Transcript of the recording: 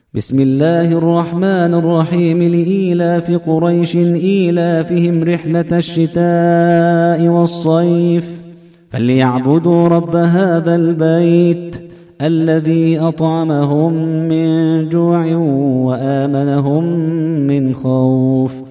بسم الله الرحمن الرحيم. لإيلاف قريش إيلافهم رحلة الشتاء والصيف فليعبدوا رب هذا البيت الذي أطعمهم من جوع وآمنهم من خوف.